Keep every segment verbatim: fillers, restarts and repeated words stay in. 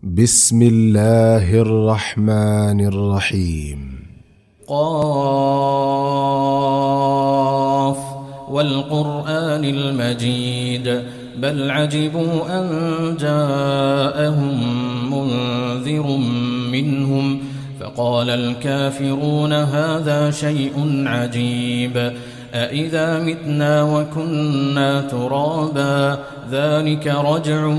بسم الله الرحمن الرحيم. قاف والقرآن المجيد بل عجبوا أن جاءهم منذر منهم فقال الكافرون هذا شيء عجيب أإذا متنا وكنا ترابا ذلك رجع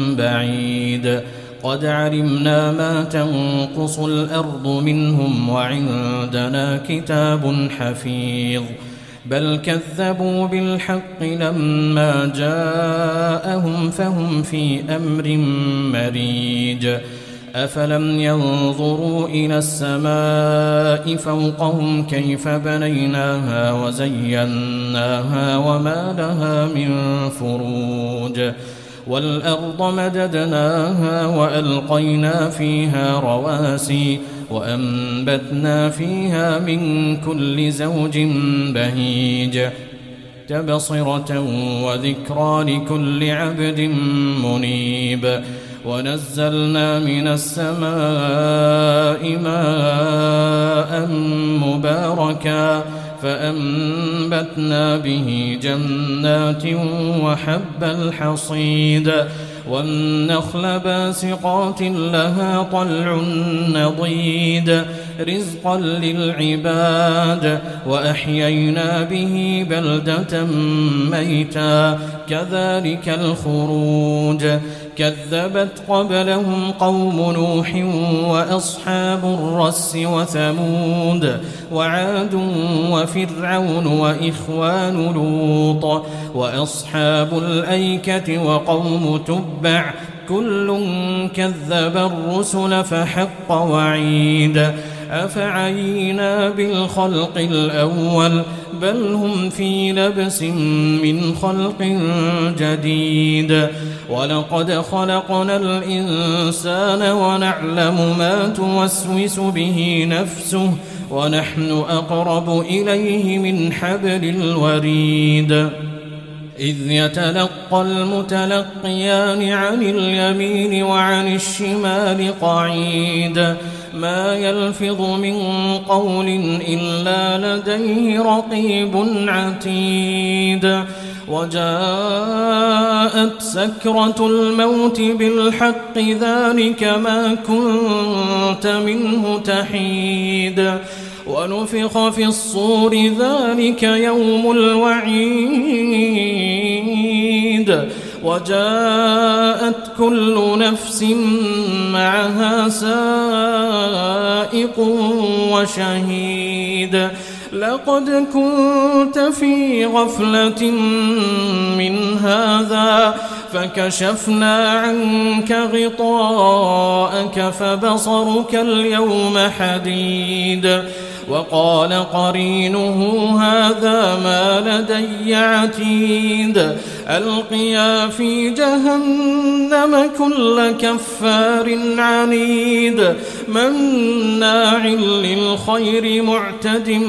بعيد قد علمنا ما تنقص الأرض منهم وعندنا كتاب حفيظ بل كذبوا بالحق لما جاءهم فهم في أمر مريج أفلم ينظروا إلى السماء فوقهم كيف بنيناها وزيناها وما لها من فروج والأرض مددناها وألقينا فيها رواسي وأنبتنا فيها من كل زوج بهيج تبصرة وذكرى لكل عبد منيب ونزلنا من السماء ماء مباركا فأنبتنا به جنات وحب الحصيد والنخل باسقات لها طلع نضيد رزقا للعباد وأحيينا به بلدة ميتا كذلك الخروج كذبت قبلهم قوم نوح وأصحاب الرس وثمود وعاد وفرعون وإخوان لوط وأصحاب الأيكة وقوم تبع كل كذب الرسل فحق وعيد أفعينا بالخلق الأول بل هم في لبس من خلق جديد ولقد خلقنا الإنسان ونعلم ما توسوس به نفسه ونحن أقرب إليه من حبل الوريد إذ يتلقى المتلقيان عن اليمين وعن الشمال قعيد ما يلفظ من قول إلا لديه رقيب عتيد وجاءت سكرة الموت بالحق ذلك ما كنت منه تحيد ونفخ في الصور ذلك يوم الوعيد وجاءت كل نفس معها سائق وشهيد لقد كنت في غفلة من هذا فكشفنا عنك غطاءك فبصرك اليوم حديد وقال قرينه هذا ما لدي عتيد ألقيا في جهنم كل كفار عنيد مناع للخير معتد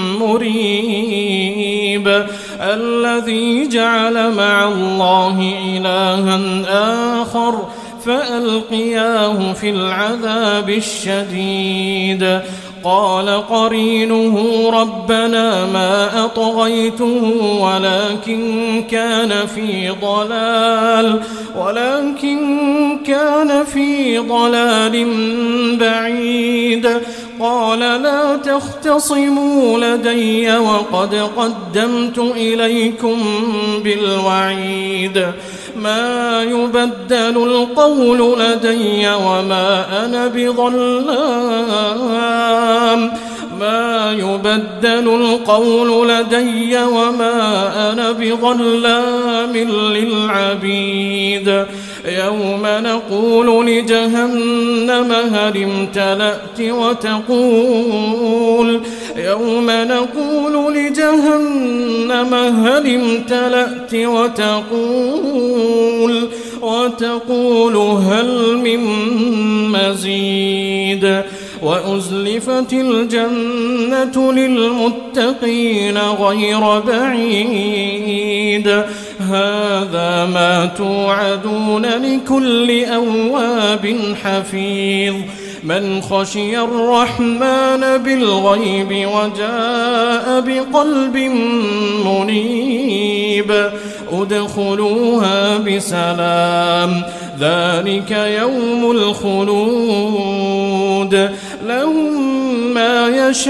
مريب الذي جعل مع الله إلها آخر فألقياه في العذاب الشديد قال قرينه ربنا ما أطغيته ولكن كان في ضلال ولكن كان في ضلال بعيد قال لا تختصموا لدي وقد قدمت إليكم بالوعيد ما يبدل القول لدي وما أنا بظلام ما يبدل القول لدي وما أنا بظلام للعبيد يوم نقول لجهنم هل امتلأت وتقول يوم نقول لجهنم هل امتلأت وتقول وتقول هل من مزيد وأزلفت الجنة للمتقين غير بعيد هذا ما توعدون لكل أواب حفيظ من خشي الرحمن بالغيب وجاء بقلب منيب ادخلوها بسلام ذلك يوم الخلود لهم ما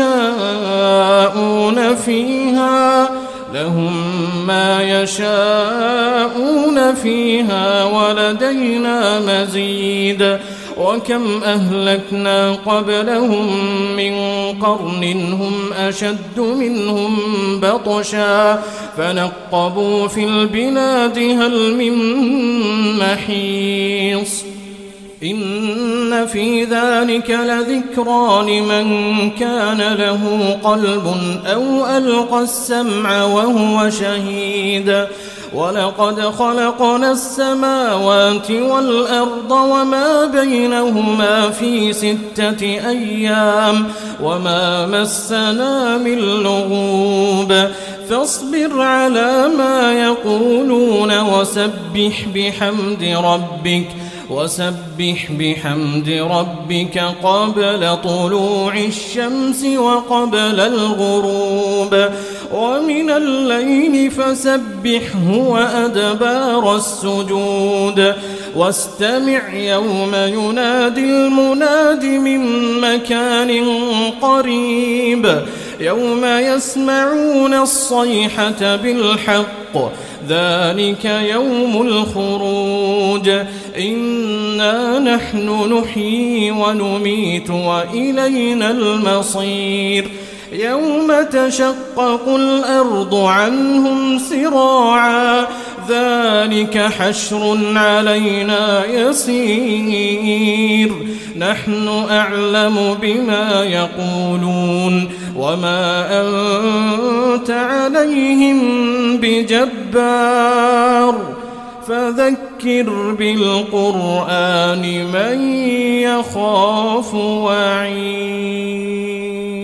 يشاءون فيها لهم ما يشاءون فيها ولدينا مزيد وكم أهلكنا قبلهم من قرن هم أشد منهم بطشا فنقبوا في البلاد هل من محيص إن في ذلك لذكرى لمن كان له قلب أو ألقى السمع وهو شهيد ولقد خلقنا السماوات والأرض وما بينهما في ستة أيام وما مسنا من لغوب فاصبر على ما يقولون وسبح بحمد ربك وسبح بحمد ربك قبل طلوع الشمس وقبل الغروب ومن الليل فسبحه وأدبار السجود واستمع يوم ينادي المناد من مكان قريب يوم يسمعون الصيحة بالحق ذلك يوم الخروج إنا نحن نحيي ونميت وإلينا المصير يوم تشقق الأرض عنهم سراعا ذلك حشر علينا يسير نحن أعلم بما يقولون وما أنت عليهم بجبار فذكر بالقرآن من يخاف وعيد.